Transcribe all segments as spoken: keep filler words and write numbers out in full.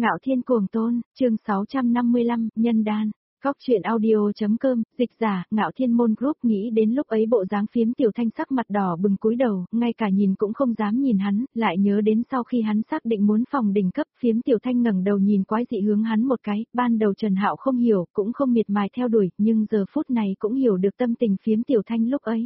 Ngạo Thiên Cuồng Tôn, chương sáu trăm năm mươi lăm, Nhân Đan. Góc truyện audio.com, dịch giả, Ngạo Thiên Môn Group nghĩ đến lúc ấy bộ dáng phiếm Tiểu Thanh sắc mặt đỏ bừng cúi đầu, ngay cả nhìn cũng không dám nhìn hắn, lại nhớ đến sau khi hắn xác định muốn phòng đỉnh cấp, phiếm Tiểu Thanh ngẩng đầu nhìn quái dị hướng hắn một cái, ban đầu Trần Hạo không hiểu, cũng không miệt mài theo đuổi, nhưng giờ phút này cũng hiểu được tâm tình phiếm Tiểu Thanh lúc ấy.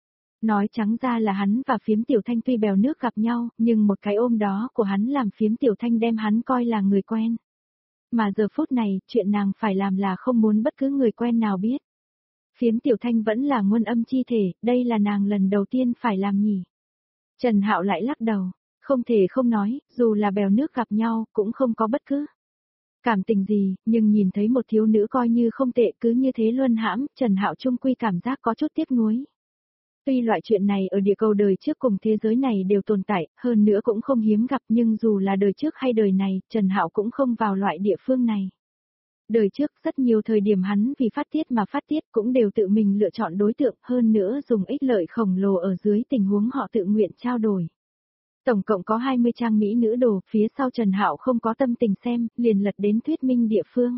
Nói trắng ra là hắn và phiếm Tiểu Thanh tuy bèo nước gặp nhau, nhưng một cái ôm đó của hắn làm phiếm Tiểu Thanh đem hắn coi là người quen. Mà giờ phút này, chuyện nàng phải làm là không muốn bất cứ người quen nào biết. Phiếm Tiểu Thanh vẫn là nguồn âm chi thể, đây là nàng lần đầu tiên phải làm nhỉ. Trần Hạo lại lắc đầu, không thể không nói, dù là bèo nước gặp nhau, cũng không có bất cứ cảm tình gì, nhưng nhìn thấy một thiếu nữ coi như không tệ cứ như thế luân hãm, Trần Hạo chung quy cảm giác có chút tiếc nuối. Tuy loại chuyện này ở địa cầu đời trước cùng thế giới này đều tồn tại, hơn nữa cũng không hiếm gặp, nhưng dù là đời trước hay đời này, Trần Hạo cũng không vào loại địa phương này. Đời trước rất nhiều thời điểm hắn vì phát tiết mà phát tiết cũng đều tự mình lựa chọn đối tượng, hơn nữa dùng ích lợi khổng lồ ở dưới tình huống họ tự nguyện trao đổi. Tổng cộng có hai mươi trang mỹ nữ đồ, phía sau Trần Hạo không có tâm tình xem, liền lật đến thuyết minh địa phương.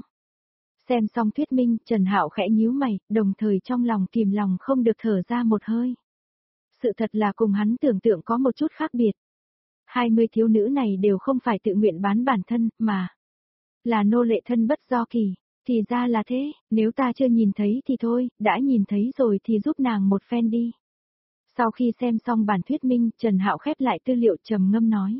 Xem xong thuyết minh, Trần Hạo khẽ nhíu mày, đồng thời trong lòng kìm lòng không được thở ra một hơi. Sự thật là cùng hắn tưởng tượng có một chút khác biệt. hai mươi thiếu nữ này đều không phải tự nguyện bán bản thân, mà là nô lệ thân bất do kỳ. Thì ra là thế, nếu ta chưa nhìn thấy thì thôi, đã nhìn thấy rồi thì giúp nàng một phen đi. Sau khi xem xong bản thuyết minh, Trần Hạo khép lại tư liệu trầm ngâm nói.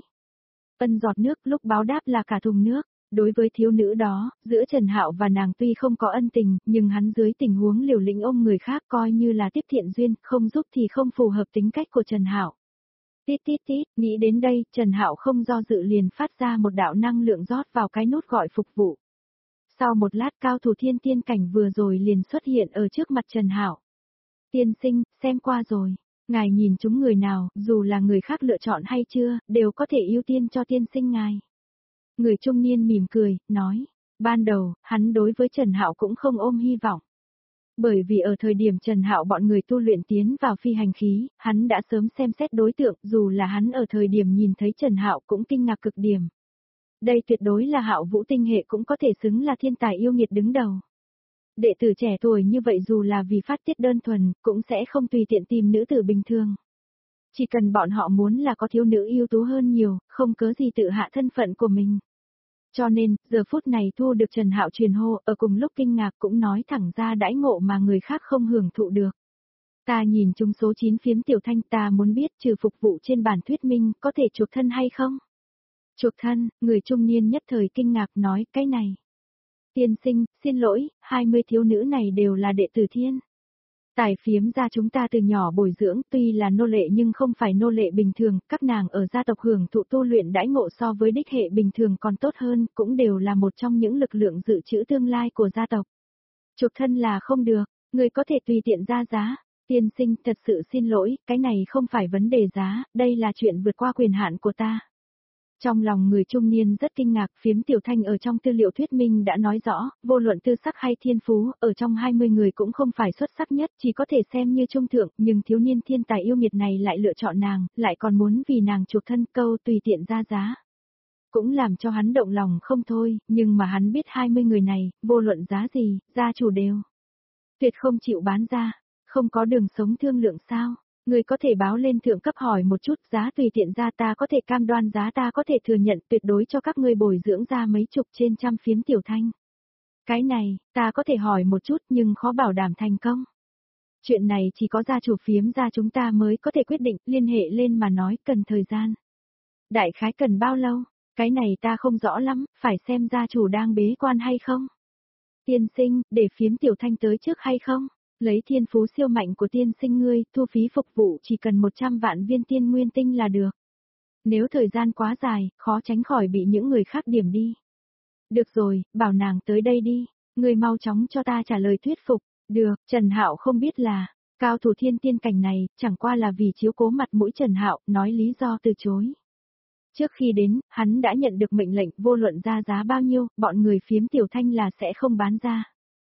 Ân giọt nước lúc báo đáp là cả thùng nước. Đối với thiếu nữ đó, giữa Trần Hạo và nàng tuy không có ân tình, nhưng hắn dưới tình huống liều lĩnh ôm người khác coi như là tiếp thiện duyên, không giúp thì không phù hợp tính cách của Trần Hạo. Tít tít tít, nghĩ đến đây, Trần Hạo không do dự liền phát ra một đạo năng lượng rót vào cái nút gọi phục vụ. Sau một lát cao thủ thiên tiên cảnh vừa rồi liền xuất hiện ở trước mặt Trần Hạo. Tiên sinh, xem qua rồi. Ngài nhìn chúng người nào, dù là người khác lựa chọn hay chưa, đều có thể ưu tiên cho tiên sinh ngài. Người trung niên mỉm cười, nói, ban đầu, hắn đối với Trần Hạo cũng không ôm hy vọng. Bởi vì ở thời điểm Trần Hạo bọn người tu luyện tiến vào phi hành khí, hắn đã sớm xem xét đối tượng, dù là hắn ở thời điểm nhìn thấy Trần Hạo cũng kinh ngạc cực điểm. Đây tuyệt đối là Hạo Vũ tinh hệ cũng có thể xứng là thiên tài yêu nghiệt đứng đầu. Đệ tử trẻ tuổi như vậy dù là vì phát tiết đơn thuần, cũng sẽ không tùy tiện tìm nữ tử bình thường. Chỉ cần bọn họ muốn là có thiếu nữ ưu tú hơn nhiều, không cớ gì tự hạ thân phận của mình. Cho nên, giờ phút này thu được Trần Hạo truyền hô, ở cùng lúc kinh ngạc cũng nói thẳng ra đãi ngộ mà người khác không hưởng thụ được. Ta nhìn chung số chín phiếm Tiểu Thanh, ta muốn biết trừ phục vụ trên bản thuyết minh, có thể chuộc thân hay không? Chuộc thân, người trung niên nhất thời kinh ngạc nói cái này. Tiên sinh, xin lỗi, hai mươi thiếu nữ này đều là đệ tử thiên tài phiếm gia chúng ta từ nhỏ bồi dưỡng, tuy là nô lệ nhưng không phải nô lệ bình thường, các nàng ở gia tộc hưởng thụ tu luyện đãi ngộ so với đích hệ bình thường còn tốt hơn, cũng đều là một trong những lực lượng dự trữ tương lai của gia tộc. Chuộc thân là không được, người có thể tùy tiện ra giá. Tiên sinh, thật sự xin lỗi, cái này không phải vấn đề giá, đây là chuyện vượt qua quyền hạn của ta. Trong lòng người trung niên rất kinh ngạc, phiếm Tiểu Thanh ở trong tư liệu thuyết minh đã nói rõ, vô luận tư sắc hay thiên phú, ở trong hai mươi người cũng không phải xuất sắc nhất, chỉ có thể xem như trung thượng, nhưng thiếu niên thiên tài yêu nghiệt này lại lựa chọn nàng, lại còn muốn vì nàng chuộc thân, câu tùy tiện ra giá. Cũng làm cho hắn động lòng không thôi, nhưng mà hắn biết hai mươi người này, vô luận giá gì, gia chủ đều tuyệt không chịu bán ra, không có đường sống thương lượng sao. Người có thể báo lên thượng cấp hỏi một chút, giá tùy tiện ra ta có thể cam đoan giá ta có thể thừa nhận tuyệt đối cho các ngươi bồi dưỡng ra mấy chục trên trăm phiếm Tiểu Thanh. Cái này, ta có thể hỏi một chút nhưng khó bảo đảm thành công. Chuyện này chỉ có gia chủ phiếm gia chúng ta mới có thể quyết định, liên hệ lên mà nói cần thời gian. Đại khái cần bao lâu, cái này ta không rõ lắm, phải xem gia chủ đang bế quan hay không. Tiên sinh, để phiếm Tiểu Thanh tới trước hay không? Lấy thiên phú siêu mạnh của tiên sinh ngươi, thu phí phục vụ chỉ cần một trăm vạn viên tiên nguyên tinh là được. Nếu thời gian quá dài, khó tránh khỏi bị những người khác điểm đi. Được rồi, bảo nàng tới đây đi, ngươi mau chóng cho ta trả lời thuyết phục. Được, Trần Hạo không biết là, cao thủ thiên tiên cảnh này, chẳng qua là vì chiếu cố mặt mũi Trần Hạo, nói lý do từ chối. Trước khi đến, hắn đã nhận được mệnh lệnh vô luận ra giá bao nhiêu, bọn người phiếm Tiểu Thanh là sẽ không bán ra.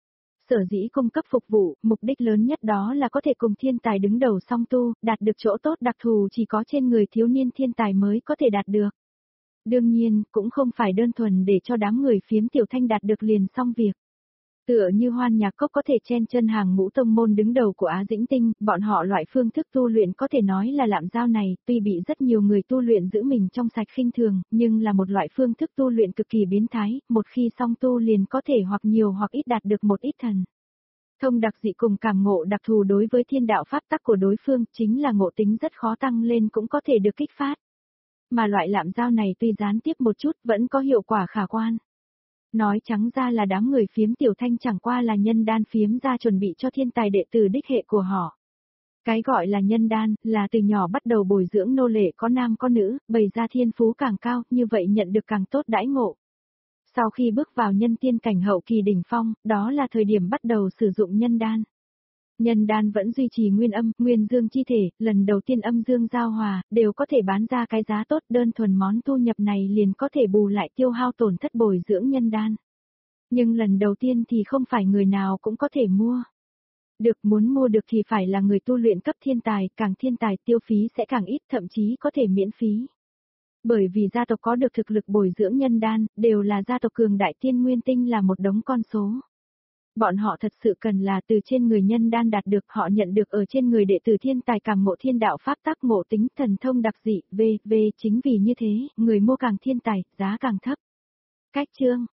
Sở dĩ cung cấp phục vụ, mục đích lớn nhất đó là có thể cùng thiên tài đứng đầu song tu, đạt được chỗ tốt đặc thù chỉ có trên người thiếu niên thiên tài mới có thể đạt được. Đương nhiên, cũng không phải đơn thuần để cho đám người phiếm tiểu thanh đạt được liền xong việc. Tựa như Hoan Nhạc Cốc có thể chen chân hàng ngũ tông môn đứng đầu của Á Dĩnh Tinh, bọn họ loại phương thức tu luyện có thể nói là lạm giao này, tuy bị rất nhiều người tu luyện giữ mình trong sạch khinh thường, nhưng là một loại phương thức tu luyện cực kỳ biến thái, một khi song tu liền có thể hoặc nhiều hoặc ít đạt được một ít thần. Thông đặc dị cùng cảm ngộ đặc thù đối với thiên đạo pháp tắc của đối phương, chính là ngộ tính rất khó tăng lên cũng có thể được kích phát. Mà loại lạm giao này tuy gián tiếp một chút vẫn có hiệu quả khả quan. Nói trắng ra là đám người phiếm tiểu thanh chẳng qua là nhân đan phiếm ra chuẩn bị cho thiên tài đệ tử đích hệ của họ. Cái gọi là nhân đan, là từ nhỏ bắt đầu bồi dưỡng nô lệ có nam có nữ, bày ra thiên phú càng cao, như vậy nhận được càng tốt đãi ngộ. Sau khi bước vào nhân tiên cảnh hậu kỳ đỉnh phong, đó là thời điểm bắt đầu sử dụng nhân đan. Nhân đan vẫn duy trì nguyên âm, nguyên dương chi thể, lần đầu tiên âm dương giao hòa, đều có thể bán ra cái giá tốt, đơn thuần món thu nhập này liền có thể bù lại tiêu hao tổn thất bồi dưỡng nhân đan. Nhưng lần đầu tiên thì không phải người nào cũng có thể mua. Được muốn mua được thì phải là người tu luyện cấp thiên tài, càng thiên tài tiêu phí sẽ càng ít, thậm chí có thể miễn phí. Bởi vì gia tộc có được thực lực bồi dưỡng nhân đan, đều là gia tộc cường đại tiên nguyên tinh là một đống con số. Bọn họ thật sự cần là từ trên người nhân đan đạt được, họ nhận được ở trên người đệ tử thiên tài càng ngộ thiên đạo pháp tắc ngộ tính thần thông đặc dị, v v chính vì như thế, người mua càng thiên tài, giá càng thấp. Cách chương